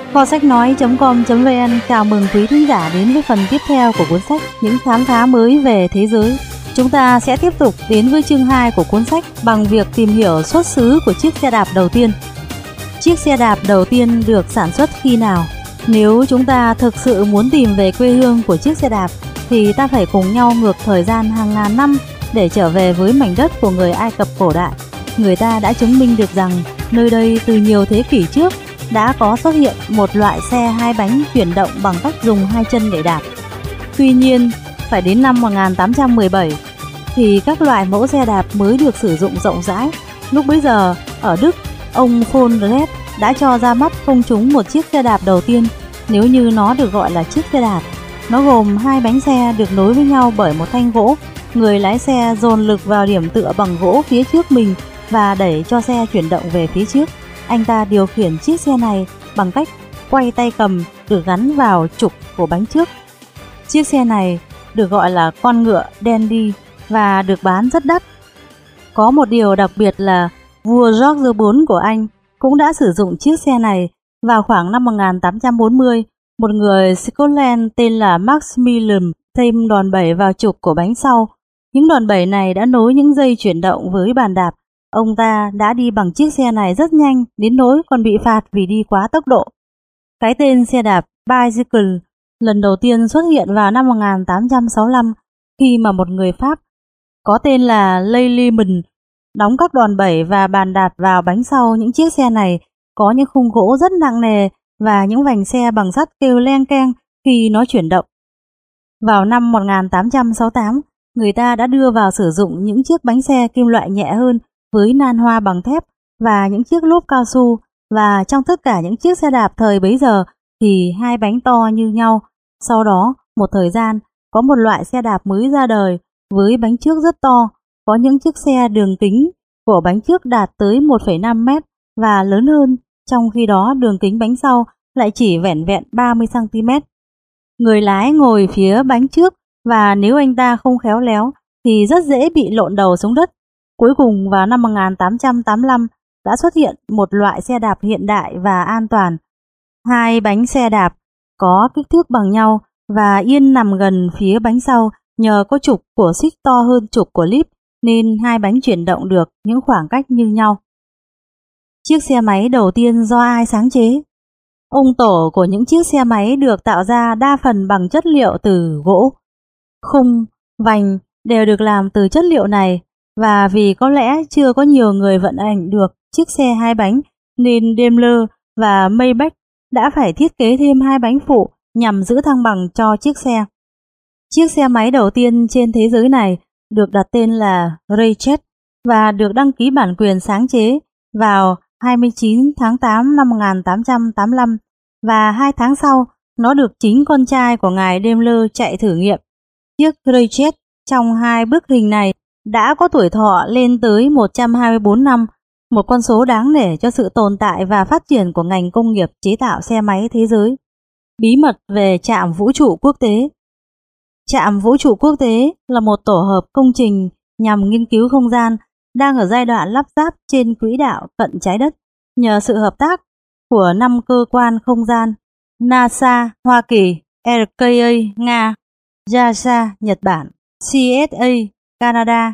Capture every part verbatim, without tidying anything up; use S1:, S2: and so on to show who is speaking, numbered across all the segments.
S1: Kho sách nói chấm com chấm vn chào mừng quý thính giả đến với phần tiếp theo của cuốn sách Những khám phá mới về thế giới. Chúng ta sẽ tiếp tục đến với chương hai của cuốn sách bằng việc tìm hiểu xuất xứ của chiếc xe đạp đầu tiên. Chiếc xe đạp đầu tiên được sản xuất khi nào? Nếu chúng ta thực sự muốn tìm về quê hương của chiếc xe đạp thì ta phải cùng nhau ngược thời gian hàng ngàn năm để trở về với mảnh đất của người Ai Cập cổ đại. Người ta đã chứng minh được rằng nơi đây từ nhiều thế kỷ trước đã có xuất hiện một loại xe hai bánh chuyển động bằng cách dùng hai chân để đạp. Tuy nhiên, phải đến năm một nghìn tám trăm mười bảy thì các loại mẫu xe đạp mới được sử dụng rộng rãi. Lúc bấy giờ, ở Đức, ông von Dresd đã cho ra mắt công chúng một chiếc xe đạp đầu tiên, nếu như nó được gọi là chiếc xe đạp. Nó gồm hai bánh xe được nối với nhau bởi một thanh gỗ. Người lái xe dồn lực vào điểm tựa bằng gỗ phía trước mình và đẩy cho xe chuyển động về phía trước. Anh ta điều khiển chiếc xe này bằng cách quay tay cầm được gắn vào trục của bánh trước. Chiếc xe này được gọi là con ngựa Dandy và được bán rất đắt. Có một điều đặc biệt là vua George thứ tư của Anh cũng đã sử dụng chiếc xe này. Vào khoảng năm một nghìn tám trăm bốn mươi, một người Scotland tên là Maximilian thêm đòn bẩy vào trục của bánh sau. Những đòn bẩy này đã nối những dây chuyển động với bàn đạp. Ông ta đã đi bằng chiếc xe này rất nhanh đến nỗi còn bị phạt vì đi quá tốc độ. Cái tên xe đạp bicycle lần đầu tiên xuất hiện vào năm một nghìn tám trăm sáu mươi lăm khi mà một người Pháp có tên là Leyliman đóng các đòn bẩy và bàn đạp vào bánh sau. Những chiếc xe này có những khung gỗ rất nặng nề và những vành xe bằng sắt kêu leng keng khi nó chuyển động. Vào năm một nghìn tám trăm sáu mươi tám, người ta đã đưa vào sử dụng những chiếc bánh xe kim loại nhẹ hơn với nan hoa bằng thép và những chiếc lốp cao su, và trong tất cả những chiếc xe đạp thời bấy giờ thì hai bánh to như nhau. Sau đó, một thời gian, có một loại xe đạp mới ra đời với bánh trước rất to. Có những chiếc xe đường kính của bánh trước đạt tới một phẩy năm mét và lớn hơn, trong khi đó đường kính bánh sau lại chỉ vẻn vẹn ba mươi xăng ti mét. Người lái ngồi phía bánh trước và nếu anh ta không khéo léo thì rất dễ bị lộn đầu xuống đất. Cuối cùng vào năm một nghìn tám trăm tám mươi lăm đã xuất hiện một loại xe đạp hiện đại và an toàn. Hai bánh xe đạp có kích thước bằng nhau và yên nằm gần phía bánh sau, nhờ có trục của xích to hơn trục của líp nên hai bánh chuyển động được những khoảng cách như nhau. Chiếc xe máy đầu tiên do ai sáng chế? Ông tổ của những chiếc xe máy được tạo ra đa phần bằng chất liệu từ gỗ. Khung, vành đều được làm từ chất liệu này, và vì có lẽ chưa có nhiều người vận hành được chiếc xe hai bánh nên Daimler và Maybach đã phải thiết kế thêm hai bánh phụ nhằm giữ thăng bằng cho chiếc xe. Chiếc xe máy đầu tiên trên thế giới này được đặt tên là Raychet và được đăng ký bản quyền sáng chế vào hai mươi chín tháng tám năm một nghìn tám trăm tám mươi lăm, và hai tháng sau nó được chính con trai của ngài Daimler chạy thử nghiệm. Chiếc Raychet trong hai bức hình này đã có tuổi thọ lên tới một trăm hai mươi tư năm, một con số đáng nể cho sự tồn tại và phát triển của ngành công nghiệp chế tạo xe máy thế giới. Bí mật về trạm vũ trụ quốc tế. Trạm vũ trụ quốc tế là một tổ hợp công trình nhằm nghiên cứu không gian đang ở giai đoạn lắp ráp trên quỹ đạo cận trái đất nhờ sự hợp tác của năm cơ quan không gian: NASA Hoa Kỳ, R K A Nga, JAXA Nhật Bản, C S A Canada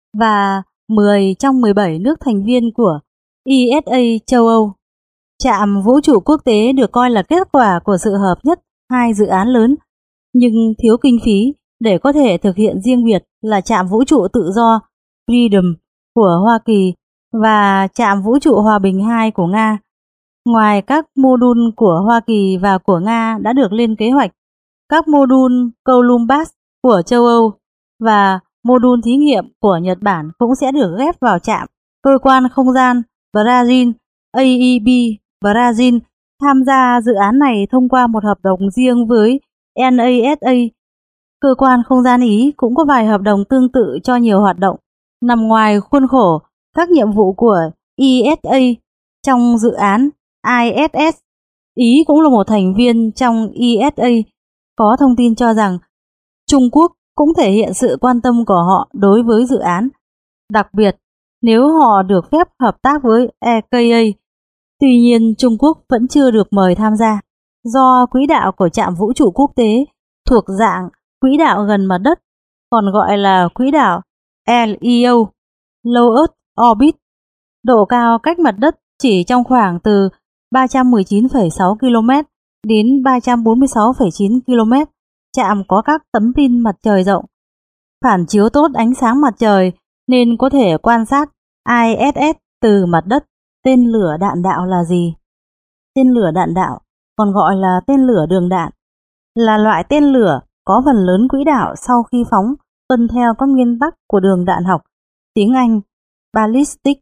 S1: và mười trong mười bảy nước thành viên của E S A châu Âu. Trạm vũ trụ quốc tế được coi là kết quả của sự hợp nhất hai dự án lớn, nhưng thiếu kinh phí để có thể thực hiện riêng biệt là trạm vũ trụ tự do Freedom của Hoa Kỳ và trạm vũ trụ Hòa bình hai của Nga. Ngoài các mô đun của Hoa Kỳ và của Nga đã được lên kế hoạch, các mô đun Columbus của châu Âu và mô đun thí nghiệm của Nhật Bản cũng sẽ được ghép vào trạm. Cơ quan không gian Brazil A E B Brazil tham gia dự án này thông qua một hợp đồng riêng với NASA. Cơ quan không gian Ý cũng có vài hợp đồng tương tự cho nhiều hoạt động nằm ngoài khuôn khổ các nhiệm vụ của E S A trong dự án I S S. Ý cũng là một thành viên trong E S A. Có thông tin cho rằng Trung Quốc cũng thể hiện sự quan tâm của họ đối với dự án, đặc biệt nếu họ được phép hợp tác với E K A. Tuy nhiên Trung Quốc vẫn chưa được mời tham gia, do quỹ đạo của trạm vũ trụ quốc tế thuộc dạng quỹ đạo gần mặt đất, còn gọi là quỹ đạo L E O, Low Earth Orbit. Độ cao cách mặt đất chỉ trong khoảng từ ba trăm mười chín phẩy sáu ki lô mét đến ba trăm bốn mươi sáu phẩy chín ki lô mét. Trạm có các tấm pin mặt trời rộng, phản chiếu tốt ánh sáng mặt trời nên có thể quan sát I S S từ mặt đất. Tên lửa đạn đạo là gì? Tên lửa đạn đạo, còn gọi là tên lửa đường đạn, là loại tên lửa có phần lớn quỹ đạo sau khi phóng tuân theo các nguyên tắc của đường đạn học, tiếng Anh ballistic.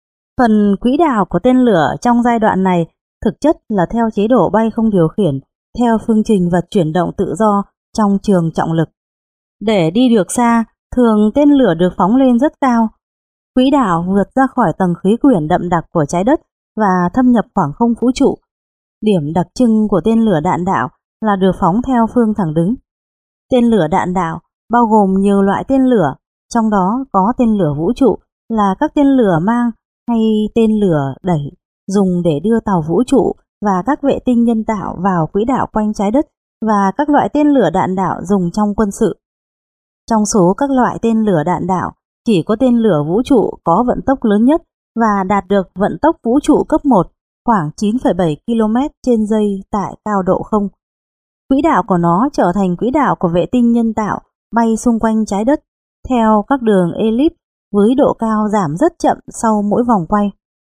S1: Phần quỹ đạo của tên lửa trong giai đoạn này thực chất là theo chế độ bay không điều khiển, theo phương trình vật chuyển động tự do trong trường trọng lực. Để đi được xa, thường tên lửa được phóng lên rất cao. Quỹ đạo vượt ra khỏi tầng khí quyển đậm đặc của trái đất và thâm nhập khoảng không vũ trụ. Điểm đặc trưng của tên lửa đạn đạo là được phóng theo phương thẳng đứng. Tên lửa đạn đạo bao gồm nhiều loại tên lửa, trong đó có tên lửa vũ trụ là các tên lửa mang hay tên lửa đẩy dùng để đưa tàu vũ trụ và các vệ tinh nhân tạo vào quỹ đạo quanh trái đất, và các loại tên lửa đạn đạo dùng trong quân sự. Trong số các loại tên lửa đạn đạo, chỉ có tên lửa vũ trụ có vận tốc lớn nhất và đạt được vận tốc vũ trụ cấp một khoảng chín phẩy bảy ki lô mét trên giây tại cao độ không. Quỹ đạo của nó trở thành quỹ đạo của vệ tinh nhân tạo bay xung quanh trái đất theo các đường elip với độ cao giảm rất chậm sau mỗi vòng quay.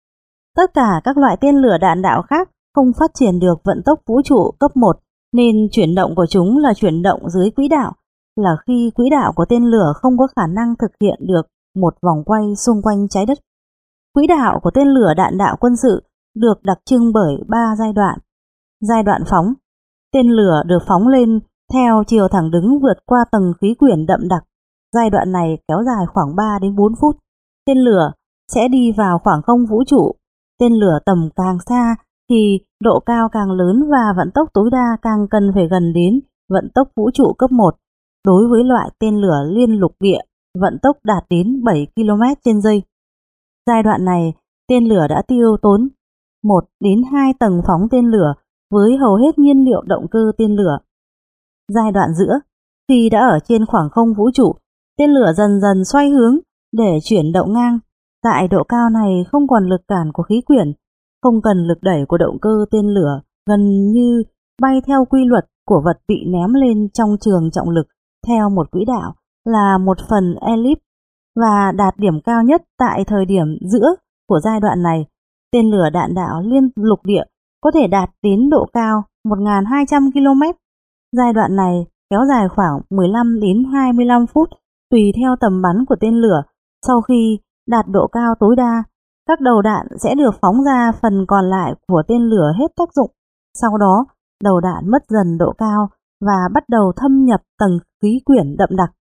S1: Tất cả các loại tên lửa đạn đạo khác không phát triển được vận tốc vũ trụ cấp một nên chuyển động của chúng là chuyển động dưới quỹ đạo, là khi quỹ đạo của tên lửa không có khả năng thực hiện được một vòng quay xung quanh trái đất. Quỹ đạo của tên lửa đạn đạo quân sự được đặc trưng bởi ba giai đoạn. Giai đoạn phóng, tên lửa được phóng lên theo chiều thẳng đứng vượt qua tầng khí quyển đậm đặc. Giai đoạn này kéo dài khoảng ba đến bốn phút. Tên lửa sẽ đi vào khoảng không vũ trụ. Tên lửa tầm càng xa thì độ cao càng lớn và vận tốc tối đa càng cần phải gần đến vận tốc vũ trụ cấp một. Đối với loại tên lửa liên lục địa, vận tốc đạt đến bảy ki lô mét trên giây. Giai đoạn này, tên lửa đã tiêu tốn một đến hai tầng phóng tên lửa với hầu hết nhiên liệu động cơ tên lửa. Giai đoạn giữa, khi đã ở trên khoảng không vũ trụ, tên lửa dần dần xoay hướng để chuyển động ngang. Tại độ cao này không còn lực cản của khí quyển, không cần lực đẩy của động cơ tên lửa, gần như bay theo quy luật của vật bị ném lên trong trường trọng lực theo một quỹ đạo là một phần elip và đạt điểm cao nhất tại thời điểm giữa của giai đoạn này. Tên lửa đạn đạo liên lục địa có thể đạt đến độ cao một nghìn hai trăm ki lô mét. Giai đoạn này kéo dài khoảng mười lăm đến hai mươi lăm phút tùy theo tầm bắn của tên lửa. Sau khi đạt độ cao tối đa, các đầu đạn sẽ được phóng ra, phần còn lại của tên lửa hết tác dụng. Sau đó, đầu đạn mất dần độ cao và bắt đầu thâm nhập tầng khí quyển đậm đặc.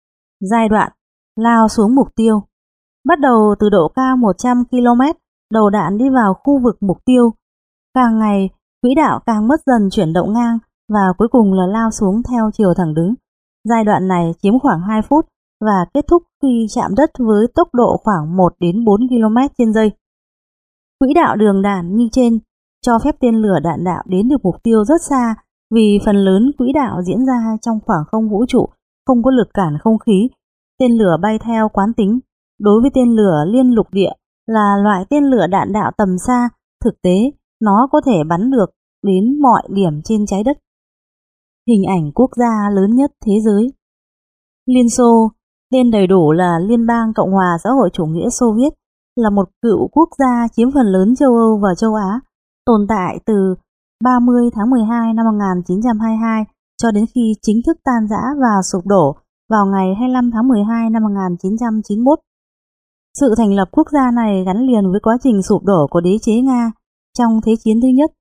S1: Giai đoạn lao xuống mục tiêu. Bắt đầu từ độ cao một trăm ki lô mét, đầu đạn đi vào khu vực mục tiêu. Càng ngày, quỹ đạo càng mất dần chuyển động ngang và cuối cùng là lao xuống theo chiều thẳng đứng. Giai đoạn này chiếm khoảng hai phút và kết thúc khi chạm đất với tốc độ khoảng một đến bốn ki lô mét trên giây. Quỹ đạo đường đạn như trên cho phép tên lửa đạn đạo đến được mục tiêu rất xa, vì phần lớn quỹ đạo diễn ra trong khoảng không vũ trụ, không có lực cản không khí. Tên lửa bay theo quán tính. Đối với tên lửa liên lục địa là loại tên lửa đạn đạo tầm xa, thực tế nó có thể bắn được đến mọi điểm trên trái đất. Hình ảnh quốc gia lớn nhất thế giới. Liên Xô, tên đầy đủ là Liên bang Cộng hòa xã hội chủ nghĩa Xô Viết, là một cựu quốc gia chiếm phần lớn châu Âu và châu Á, tồn tại từ ba mươi tháng mười hai năm một nghìn chín trăm hai mươi hai cho đến khi chính thức tan rã và sụp đổ vào ngày hai mươi lăm tháng mười hai năm một nghìn chín trăm chín mươi mốt. Sự thành lập quốc gia này gắn liền với quá trình sụp đổ của đế chế Nga trong Thế chiến thứ nhất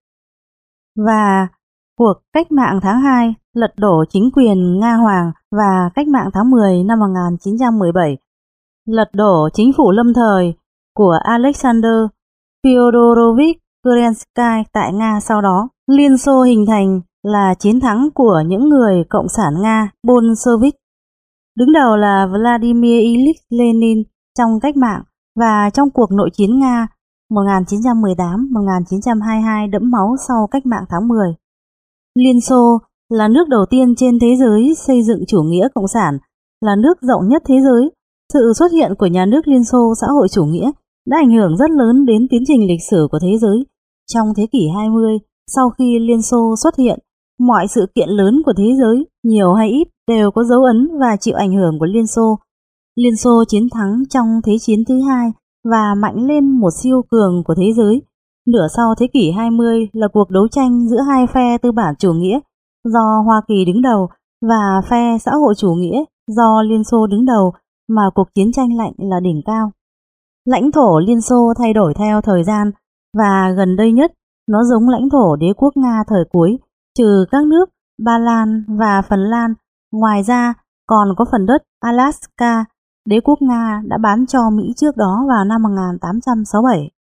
S1: và cuộc cách mạng tháng hai, lật đổ chính quyền Nga Hoàng, và cách mạng tháng mười năm một nghìn chín trăm mười bảy, lật đổ chính phủ lâm thời của Alexander Fyodorovich Kerensky tại Nga. Sau đó, Liên Xô hình thành là chiến thắng của những người Cộng sản Nga Bolshevik. Đứng đầu là Vladimir Ilyich Lenin trong cách mạng, và trong cuộc nội chiến Nga, một nghìn chín trăm mười tám đến một nghìn chín trăm hai mươi hai đẫm máu sau cách mạng tháng mười. Liên Xô là nước đầu tiên trên thế giới xây dựng chủ nghĩa cộng sản, là nước rộng nhất thế giới. Sự xuất hiện của nhà nước Liên Xô xã hội chủ nghĩa đã ảnh hưởng rất lớn đến tiến trình lịch sử của thế giới. Trong thế kỷ hai mươi, sau khi Liên Xô xuất hiện, mọi sự kiện lớn của thế giới, nhiều hay ít, đều có dấu ấn và chịu ảnh hưởng của Liên Xô. Liên Xô chiến thắng trong Thế chiến thứ hai và mạnh lên một siêu cường của thế giới. Nửa sau thế kỷ hai mươi là cuộc đấu tranh giữa hai phe tư bản chủ nghĩa do Hoa Kỳ đứng đầu và phe xã hội chủ nghĩa do Liên Xô đứng đầu, mà cuộc chiến tranh lạnh là đỉnh cao. Lãnh thổ Liên Xô thay đổi theo thời gian, và gần đây nhất nó giống lãnh thổ đế quốc Nga thời cuối, trừ các nước Ba Lan và Phần Lan. Ngoài ra còn có phần đất Alaska đế quốc Nga đã bán cho Mỹ trước đó vào năm một nghìn tám trăm sáu mươi bảy.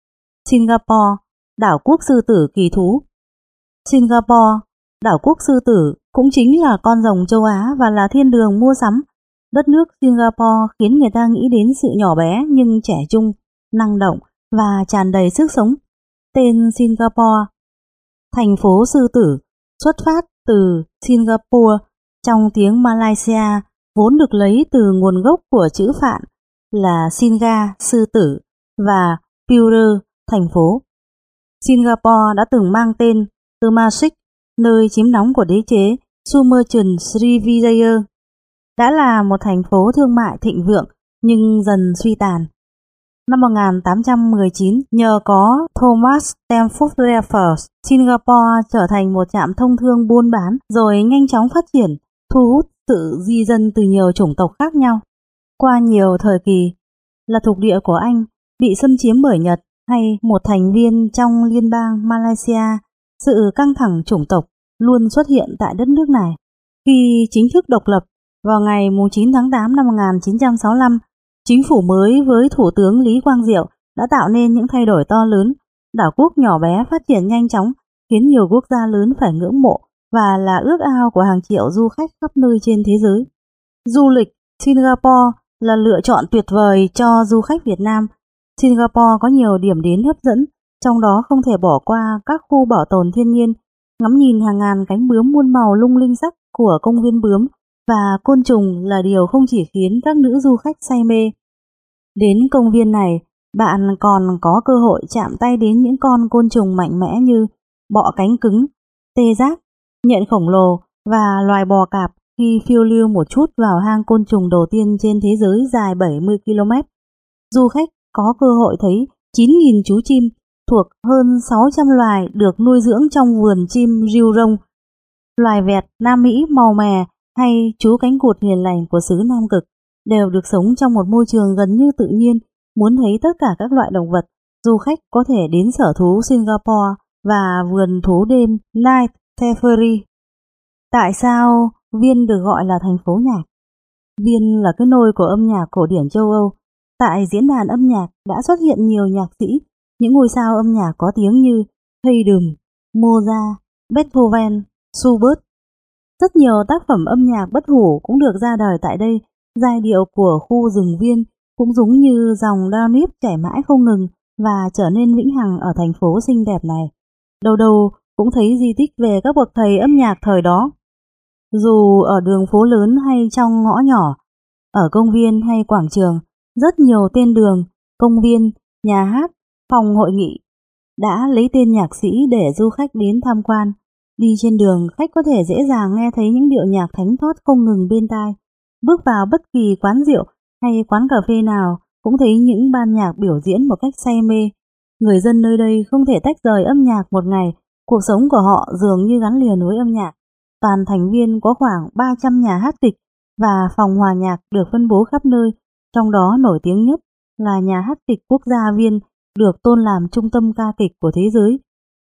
S1: Singapore, đảo quốc sư tử kỳ thú. Singapore, đảo quốc sư tử, cũng chính là con rồng châu Á và là thiên đường mua sắm. Đất nước Singapore khiến người ta nghĩ đến sự nhỏ bé nhưng trẻ trung, năng động và tràn đầy sức sống. Tên Singapore, thành phố sư tử, xuất phát từ Singapore trong tiếng Malaysia, vốn được lấy từ nguồn gốc của chữ Phạn là Singa, sư tử, và Pure, thành phố. Singapore đã từng mang tên Temasek, nơi chiếm đóng của đế chế Sumerdhan Srivijaya, đã là một thành phố thương mại thịnh vượng nhưng dần suy tàn. Năm một nghìn tám trăm mười chín, nhờ có Thomas Stamford Raffles, Singapore trở thành một trạm thông thương buôn bán rồi nhanh chóng phát triển, thu hút sự di dân từ nhiều chủng tộc khác nhau. Qua nhiều thời kỳ, là thuộc địa của Anh bị xâm chiếm bởi Nhật hay một thành viên trong liên bang Malaysia, sự căng thẳng chủng tộc luôn xuất hiện tại đất nước này. Khi chính thức độc lập vào ngày chín tháng tám năm một nghìn chín trăm sáu mươi lăm, chính phủ mới với Thủ tướng Lý Quang Diệu đã tạo nên những thay đổi to lớn. Đảo quốc nhỏ bé phát triển nhanh chóng, khiến nhiều quốc gia lớn phải ngưỡng mộ và là ước ao của hàng triệu du khách khắp nơi trên thế giới. Du lịch Singapore là lựa chọn tuyệt vời cho du khách Việt Nam. Singapore có nhiều điểm đến hấp dẫn, trong đó không thể bỏ qua các khu bảo tồn thiên nhiên, ngắm nhìn hàng ngàn cánh bướm muôn màu lung linh sắc của công viên bướm và côn trùng là điều không chỉ khiến các nữ du khách say mê. Đến công viên này, bạn còn có cơ hội chạm tay đến những con côn trùng mạnh mẽ như bọ cánh cứng, tê giác, nhện khổng lồ và loài bò cạp khi phiêu lưu một chút vào hang côn trùng đầu tiên trên thế giới dài bảy mươi ki lô mét. Du khách có cơ hội thấy chín nghìn chú chim thuộc hơn sáu trăm loài được nuôi dưỡng trong vườn chim Riu Rong, loài vẹt Nam Mỹ màu mè hay chú cánh cụt hiền lành của xứ Nam Cực đều được sống trong một môi trường gần như tự nhiên. Muốn thấy tất cả các loại động vật, du khách có thể đến sở thú Singapore và vườn thú đêm Night Safari. Tại sao Viên được gọi là thành phố nhạc? Viên là cái nôi của âm nhạc cổ điển châu Âu. Tại diễn đàn âm nhạc đã xuất hiện nhiều nhạc sĩ, những ngôi sao âm nhạc có tiếng như Haydn, Mozart, Beethoven, Schubert. Rất nhiều tác phẩm âm nhạc bất hủ cũng được ra đời tại đây. Giai điệu của khu rừng Viên cũng giống như dòng Danube chảy mãi không ngừng và trở nên vĩnh hằng ở thành phố xinh đẹp này. Đầu đầu cũng thấy di tích về các bậc thầy âm nhạc thời đó. Dù ở đường phố lớn hay trong ngõ nhỏ, ở công viên hay quảng trường, rất nhiều tên đường, công viên, nhà hát, phòng hội nghị đã lấy tên nhạc sĩ để du khách đến tham quan. Đi trên đường, khách có thể dễ dàng nghe thấy những điệu nhạc thánh thót không ngừng bên tai. Bước vào bất kỳ quán rượu hay quán cà phê nào cũng thấy những ban nhạc biểu diễn một cách say mê. Người dân nơi đây không thể tách rời âm nhạc một ngày, cuộc sống của họ dường như gắn liền với âm nhạc. Toàn thành viên có khoảng ba trăm nhà hát kịch và phòng hòa nhạc được phân bố khắp nơi, trong đó nổi tiếng nhất là nhà hát kịch quốc gia Viên, được tôn làm trung tâm ca kịch của thế giới.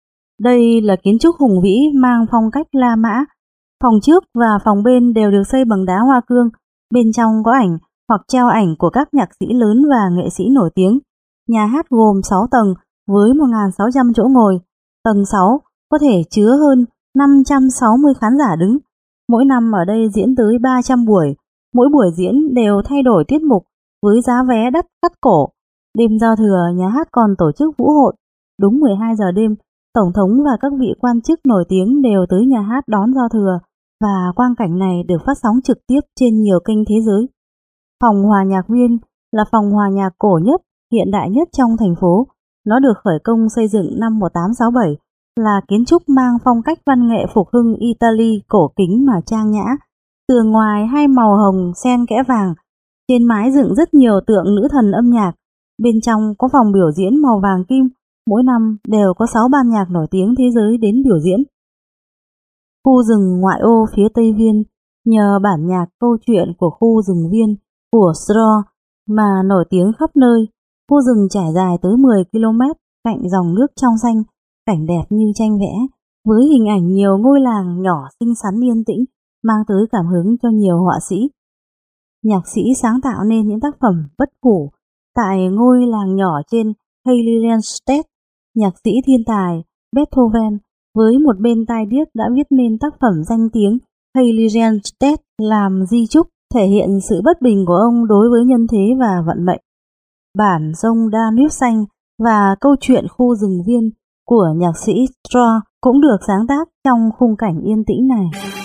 S1: Đây là kiến trúc hùng vĩ mang phong cách La Mã. Phòng trước và phòng bên đều được xây bằng đá hoa cương, bên trong có ảnh hoặc treo ảnh của các nhạc sĩ lớn và nghệ sĩ nổi tiếng. Nhà hát gồm sáu tầng với một nghìn sáu trăm chỗ ngồi. Tầng sáu có thể chứa hơn năm trăm sáu mươi khán giả đứng. Mỗi năm ở đây diễn tới ba trăm buổi. Mỗi buổi diễn đều thay đổi tiết mục với giá vé đắt cắt cổ. Đêm giao thừa, nhà hát còn tổ chức vũ hội. Đúng mười hai giờ đêm, Tổng thống và các vị quan chức nổi tiếng đều tới nhà hát đón giao thừa, và quang cảnh này được phát sóng trực tiếp trên nhiều kênh thế giới. Phòng hòa nhạc Viên là phòng hòa nhạc cổ nhất, hiện đại nhất trong thành phố. Nó được khởi công xây dựng năm một nghìn tám trăm sáu mươi bảy, là kiến trúc mang phong cách văn nghệ phục hưng Italy cổ kính mà trang nhã. Tường ngoài hai màu hồng xen kẽ vàng, trên mái dựng rất nhiều tượng nữ thần âm nhạc. Bên trong có phòng biểu diễn màu vàng kim, mỗi năm đều có sáu ban nhạc nổi tiếng thế giới đến biểu diễn. Khu rừng ngoại ô phía Tây Viên nhờ bản nhạc câu chuyện của khu rừng Viên của Straw mà nổi tiếng khắp nơi. Khu rừng trải dài tới mười ki lô mét cạnh dòng nước trong xanh, cảnh đẹp như tranh vẽ, với hình ảnh nhiều ngôi làng nhỏ xinh xắn yên tĩnh, mang tới cảm hứng cho nhiều họa sĩ. Nhạc sĩ sáng tạo nên những tác phẩm bất hủ tại ngôi làng nhỏ trên Heiligenstadt. Nhạc sĩ thiên tài Beethoven với một bên tai điếc đã viết nên tác phẩm danh tiếng Heiligenstadt làm di chúc, thể hiện sự bất bình của ông đối với nhân thế và vận mệnh. Bản sông Danube xanh và câu chuyện khu rừng Viên của nhạc sĩ Straw cũng được sáng tác trong khung cảnh yên tĩnh này.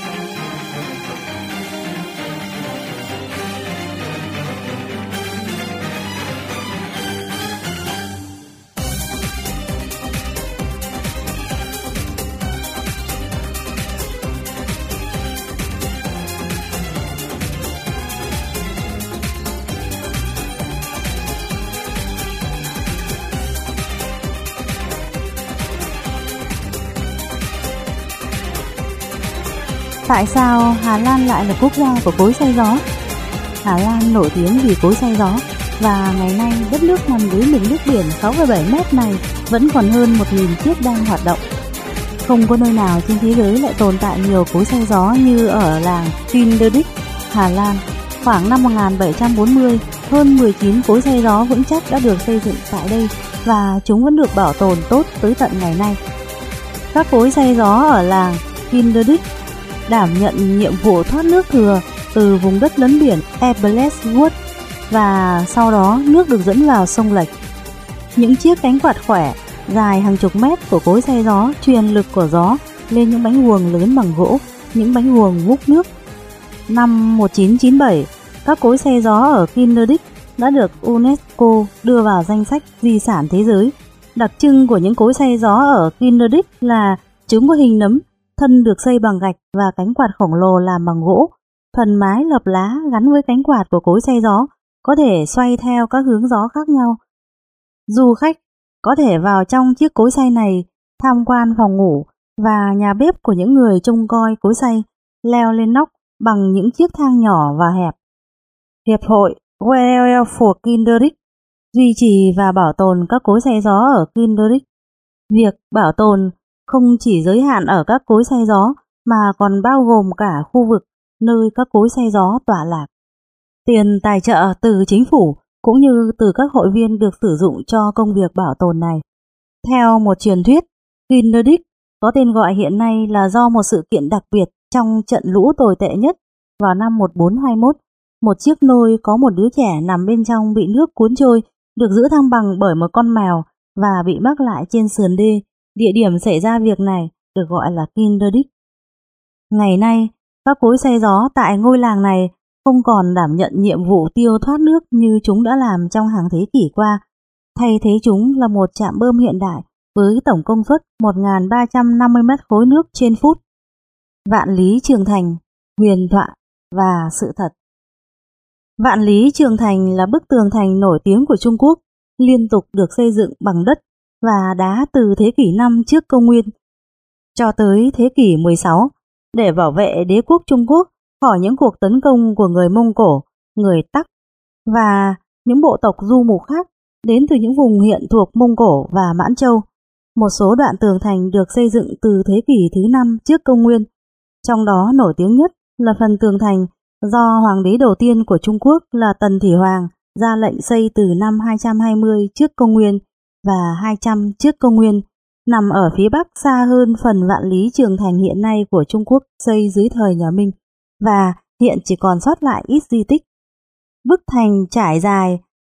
S1: Tại sao Hà Lan lại là quốc gia của cối xay gió? Hà Lan nổi tiếng vì cối xay gió, và ngày nay đất nước nằm dưới mực nước biển sáu phẩy bảy mét này vẫn còn hơn một nghìn chiếc đang hoạt động. Không có nơi nào trên thế giới lại tồn tại nhiều cối xay gió như ở làng Kinderdijk, Hà Lan. Khoảng năm một nghìn bảy trăm bốn mươi, hơn mười chín cối xay gió vững chắc đã được xây dựng tại đây, và chúng vẫn được bảo tồn tốt tới tận ngày nay. Các cối xay gió ở làng Kinderdijk đảm nhận nhiệm vụ thoát nước thừa từ vùng đất lấn biển Ebbsfjord, và sau đó nước được dẫn vào sông lệch. Những chiếc cánh quạt khỏe dài hàng chục mét của cối xay gió truyền lực của gió lên những bánh guồng lớn bằng gỗ, những bánh guồng múc nước. Năm một nghìn chín trăm chín mươi bảy, các cối xay gió ở Kinderdijk đã được UNESCO đưa vào danh sách di sản thế giới. Đặc trưng của những cối xay gió ở Kinderdijk là chúng có hình nấm, thân được xây bằng gạch và cánh quạt khổng lồ làm bằng gỗ. Phần mái lợp lá gắn với cánh quạt của cối xay gió có thể xoay theo các hướng gió khác nhau. Du khách có thể vào trong chiếc cối xay này tham quan phòng ngủ và nhà bếp của những người trông coi cối xay, leo lên nóc bằng những chiếc thang nhỏ và hẹp. Hiệp hội Well for Kinderdijk duy trì và bảo tồn các cối xay gió ở Kinderdijk. Việc bảo tồn không chỉ giới hạn ở các cối xay gió mà còn bao gồm cả khu vực nơi các cối xay gió tọa lạc. Tiền tài trợ từ chính phủ cũng như từ các hội viên được sử dụng cho công việc bảo tồn này. Theo một truyền thuyết, Kinderdijk có tên gọi hiện nay là do một sự kiện đặc biệt trong trận lũ tồi tệ nhất vào năm một nghìn bốn trăm hai mươi mốt. Một chiếc nôi có một đứa trẻ nằm bên trong bị nước cuốn trôi, được giữ thăng bằng bởi một con mèo và bị mắc lại trên sườn đê. Địa điểm xảy ra việc này được gọi là Kinderdijk. Ngày nay, các cối xay gió tại ngôi làng này không còn đảm nhận nhiệm vụ tiêu thoát nước như chúng đã làm trong hàng thế kỷ qua. Thay thế chúng là một trạm bơm hiện đại với tổng công suất một nghìn ba trăm năm mươi mét khối nước trên phút. Vạn Lý Trường Thành, huyền thoại và sự thật. Vạn Lý Trường Thành là bức tường thành nổi tiếng của Trung Quốc, liên tục được xây dựng bằng đất và đá từ thế kỷ năm trước công nguyên cho tới thế kỷ mười sáu để bảo vệ đế quốc Trung Quốc khỏi những cuộc tấn công của người Mông Cổ, người Tắc và những bộ tộc du mục khác đến từ những vùng hiện thuộc Mông Cổ và Mãn Châu. Một số đoạn tường thành được xây dựng từ thế kỷ thứ năm trước công nguyên, trong đó nổi tiếng nhất là phần tường thành do hoàng đế đầu tiên của Trung Quốc là Tần Thủy Hoàng ra lệnh xây từ năm hai trăm hai mươi trước công nguyên và hai trăm trước công nguyên, nằm ở phía bắc xa hơn phần Vạn Lý Trường Thành hiện nay của Trung Quốc xây dưới thời nhà Minh, và hiện chỉ còn sót lại ít di tích. Bức thành trải dài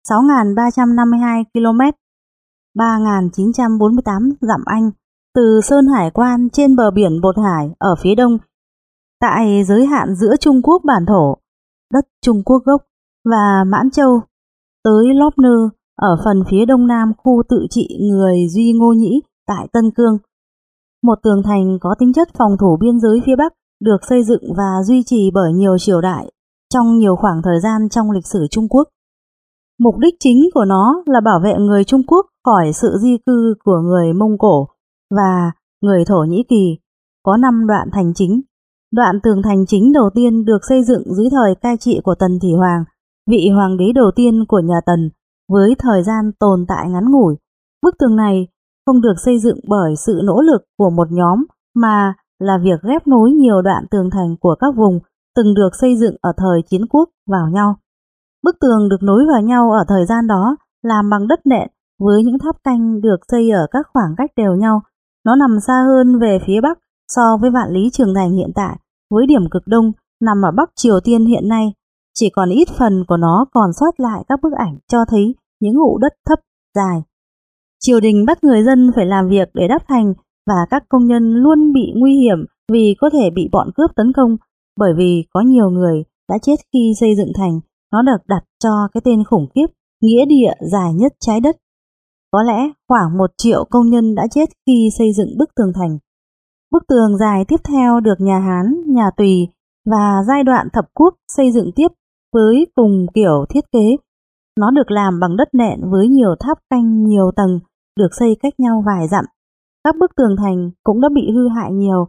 S1: sáu nghìn ba trăm năm mươi hai ki lô mét, ba nghìn chín trăm bốn mươi tám dặm Anh, từ Sơn Hải Quan trên bờ biển Bột Hải ở phía đông, tại giới hạn giữa Trung Quốc bản thổ, đất Trung Quốc gốc và Mãn Châu, tới Lop Nơ ở phần phía đông nam khu tự trị người Duy Ngô Nhĩ tại Tân Cương. Một tường thành có tính chất phòng thủ biên giới phía Bắc được xây dựng và duy trì bởi nhiều triều đại trong nhiều khoảng thời gian trong lịch sử Trung Quốc. Mục đích chính của nó là bảo vệ người Trung Quốc khỏi sự di cư của người Mông Cổ và người Thổ Nhĩ Kỳ. Có năm đoạn thành chính. Đoạn tường thành chính đầu tiên được xây dựng dưới thời cai trị của Tần Thủy Hoàng, vị hoàng đế đầu tiên của nhà Tần, với thời gian tồn tại ngắn ngủi. Bức tường này không được xây dựng bởi sự nỗ lực của một nhóm mà là việc ghép nối nhiều đoạn tường thành của các vùng từng được xây dựng ở thời chiến quốc vào nhau. Bức tường được nối vào nhau ở thời gian đó làm bằng đất nện với những tháp canh được xây ở các khoảng cách đều nhau. Nó nằm xa hơn về phía Bắc so với Vạn Lý Trường Thành hiện tại, với điểm cực đông nằm ở Bắc Triều Tiên hiện nay. Chỉ còn ít phần của nó còn sót lại các bức ảnh cho thấy những hụ đất thấp, dài. Triều đình bắt người dân phải làm việc để đắp thành và các công nhân luôn bị nguy hiểm vì có thể bị bọn cướp tấn công, bởi vì có nhiều người đã chết khi xây dựng thành. Nó được đặt cho cái tên khủng khiếp nghĩa địa dài nhất trái đất. Có lẽ khoảng một triệu công nhân đã chết khi xây dựng bức tường thành. Bức tường dài tiếp theo được nhà Hán, nhà Tùy và giai đoạn thập quốc xây dựng tiếp với cùng kiểu thiết kế. Nó được làm bằng đất nện với nhiều tháp canh nhiều tầng, được xây cách nhau vài dặm. Các bức tường thành cũng đã bị hư hại nhiều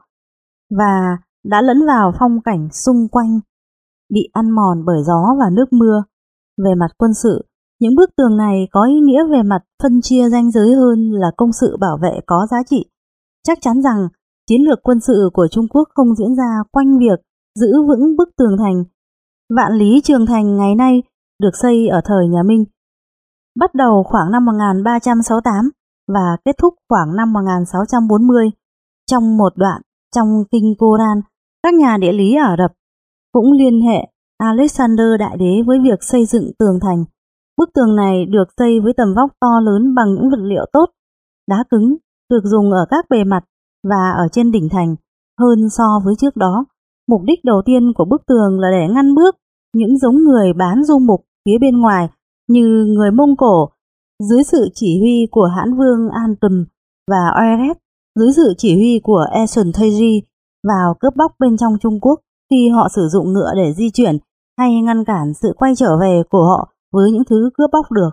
S1: và đã lẫn vào phong cảnh xung quanh, bị ăn mòn bởi gió và nước mưa. Về mặt quân sự, những bức tường này có ý nghĩa về mặt phân chia ranh giới hơn là công sự bảo vệ có giá trị. Chắc chắn rằng chiến lược quân sự của Trung Quốc không diễn ra quanh việc giữ vững bức tường thành. Vạn Lý Trường Thành ngày nay được xây ở thời nhà Minh, bắt đầu khoảng năm một nghìn ba trăm sáu mươi tám và kết thúc khoảng năm một nghìn sáu trăm bốn mươi. Trong một đoạn trong kinh Koran, các nhà địa lý Ả Rập cũng liên hệ Alexander Đại Đế với việc xây dựng tường thành. Bức tường này được xây với tầm vóc to lớn bằng những vật liệu tốt, đá cứng, được dùng ở các bề mặt và ở trên đỉnh thành hơn so với trước đó. Mục đích đầu tiên của bức tường là để ngăn bước những giống người bán du mục phía bên ngoài như người Mông Cổ dưới sự chỉ huy của Hãn Vương An Tùm và Oeret dưới sự chỉ huy của Eson Theji vào cướp bóc bên trong Trung Quốc khi họ sử dụng ngựa để di chuyển hay ngăn cản sự quay trở về của họ với những thứ cướp bóc được.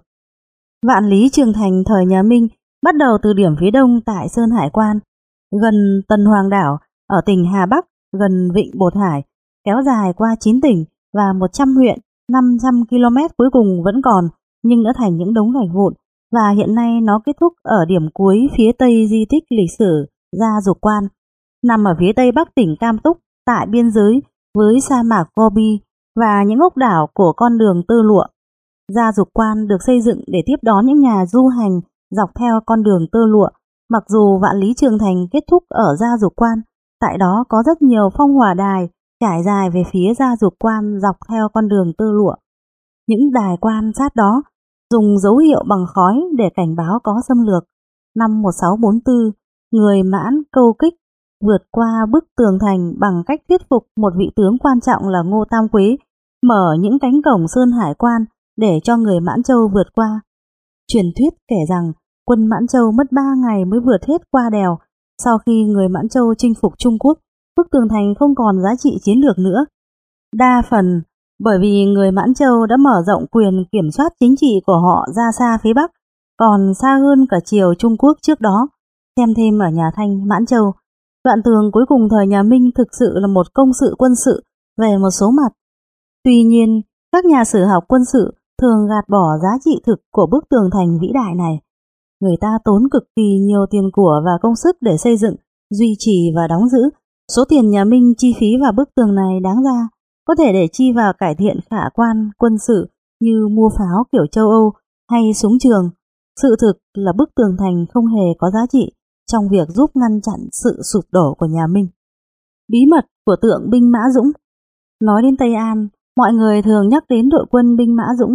S1: Vạn Lý Trường Thành thời nhà Minh bắt đầu từ điểm phía đông tại Sơn Hải Quan, gần Tần Hoàng Đảo ở tỉnh Hà Bắc, gần vịnh Bột Hải, kéo dài qua chín tỉnh và một trăm huyện, năm trăm ki lô mét cuối cùng vẫn còn nhưng đã thành những đống gạch vụn, và hiện nay nó kết thúc ở điểm cuối phía tây di tích lịch sử Gia Dục Quan, nằm ở phía tây bắc tỉnh Cam Túc tại biên giới với sa mạc Gobi và những ốc đảo của con đường tơ lụa. Gia Dục Quan được xây dựng để tiếp đón những nhà du hành dọc theo con đường tơ lụa. Mặc dù Vạn Lý Trường Thành kết thúc ở Gia Dục Quan, tại đó có rất nhiều phong hỏa đài trải dài về phía Gia Dục Quan dọc theo con đường tơ lụa. Những đài quan sát đó dùng dấu hiệu bằng khói để cảnh báo có xâm lược. Năm một nghìn sáu trăm bốn mươi tư, người Mãn câu kích vượt qua bức tường thành bằng cách thuyết phục một vị tướng quan trọng là Ngô Tam Quế mở những cánh cổng Sơn Hải Quan để cho người Mãn Châu vượt qua. Truyền thuyết kể rằng quân Mãn Châu mất ba ngày mới vượt hết qua đèo. Sau khi người Mãn Châu chinh phục Trung Quốc, bức tường thành không còn giá trị chiến lược nữa. Đa phần bởi vì người Mãn Châu đã mở rộng quyền kiểm soát chính trị của họ ra xa phía Bắc, còn xa hơn cả triều Trung Quốc trước đó. Xem thêm ở nhà Thanh, Mãn Châu. Đoạn tường cuối cùng thời nhà Minh thực sự là một công sự quân sự về một số mặt. Tuy nhiên, các nhà sử học quân sự thường gạt bỏ giá trị thực của bức tường thành vĩ đại này. Người ta tốn cực kỳ nhiều tiền của và công sức để xây dựng, duy trì và đóng giữ. Số tiền nhà Minh chi phí vào bức tường này đáng ra có thể để chi vào cải thiện khả quan quân sự như mua pháo kiểu châu Âu hay súng trường. Sự thực là bức tường thành không hề có giá trị trong việc giúp ngăn chặn sự sụp đổ của nhà Minh. Bí mật của tượng binh Mã Dũng. Nói đến Tây An, mọi người thường nhắc đến đội quân binh Mã Dũng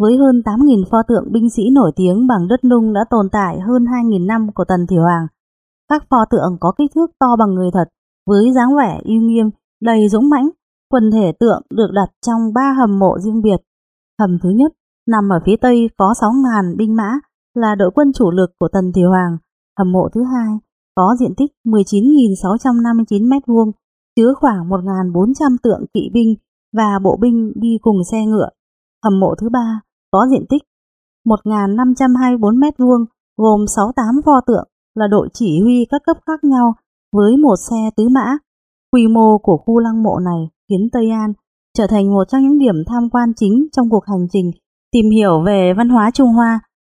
S1: với hơn tám nghìn pho tượng binh sĩ nổi tiếng bằng đất nung đã tồn tại hơn hai nghìn năm của Tần Thủy Hoàng. Các pho tượng có kích thước to bằng người thật, với dáng vẻ uy nghiêm, đầy dũng mãnh. Quần thể tượng được đặt trong ba hầm mộ riêng biệt. Hầm thứ nhất nằm ở phía tây có sáu nghìn binh mã, là đội quân chủ lực của Tần Thủy Hoàng. Hầm mộ thứ hai có diện tích mười chín nghìn sáu trăm năm mươi chín mét vuông, chứa khoảng một nghìn bốn trăm tượng kỵ binh và bộ binh đi cùng xe ngựa. Hầm mộ thứ ba có diện tích một nghìn năm trăm hai mươi bốn mét vuông, gồm sáu mươi tám pho tượng, là đội chỉ huy các cấp khác nhau với một xe tứ mã. Quy mô của khu lăng mộ này khiến Tây An trở thành một trong những điểm tham quan chính trong cuộc hành trình tìm hiểu về văn hóa Trung Hoa,